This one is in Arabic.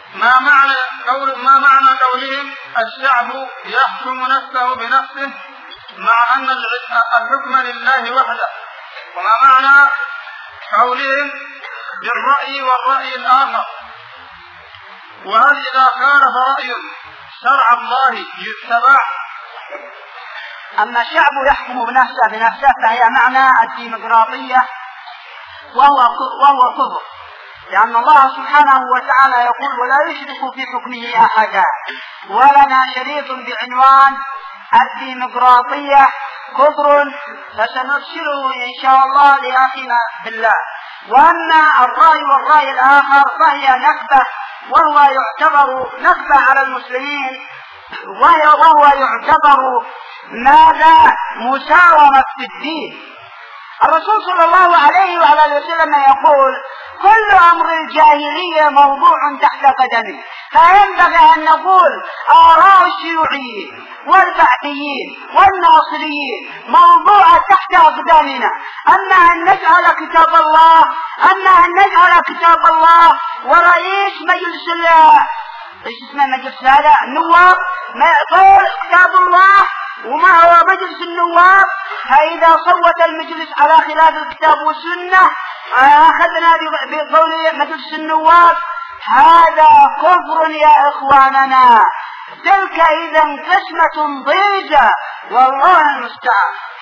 ما معنى قولهم الشعب يحكم نفسه بنفسه مع أن الحكم لله وحده؟ وما معنى قولهم بالرأي والرأي الآخر؟ وهل إذا خالف رأي شرع الله يتبع؟ أما الشعب يحكم بنفسه فهي معنى الديمقراطية وهو كفر، لأن الله سبحانه وتعالى يقول ولا يشرك في حكمه أحدا. ولنا شريط بعنوان الديمقراطية كفر فسنرسله إن شاء الله لأخينا بالله. وأما الرأي والرأي الآخر فهي نكبة، وهو يعتبر نكبة على المسلمين، وهو يعتبر ماذا؟ مساومة في الدين. الرسول صلى الله عليه وعلى وسلم يقول كل أمر الجاهلية موضوع تحت قدمي، فينبغي أن نقول آراء الشيوعيين والبعثيين والناصريين موضوعة تحت أقدامنا. أما أن نجعل كتاب الله ورئيس مجلس النواب ما يقول كتاب الله وما هو مجلس النواب، فإذا صوت المجلس على خلاف الكتاب والسنة أخذنا بقول مجلس النواب. هذا كفر يا إخواننا، تلك إذا قسمة ضيزة والله المستعان.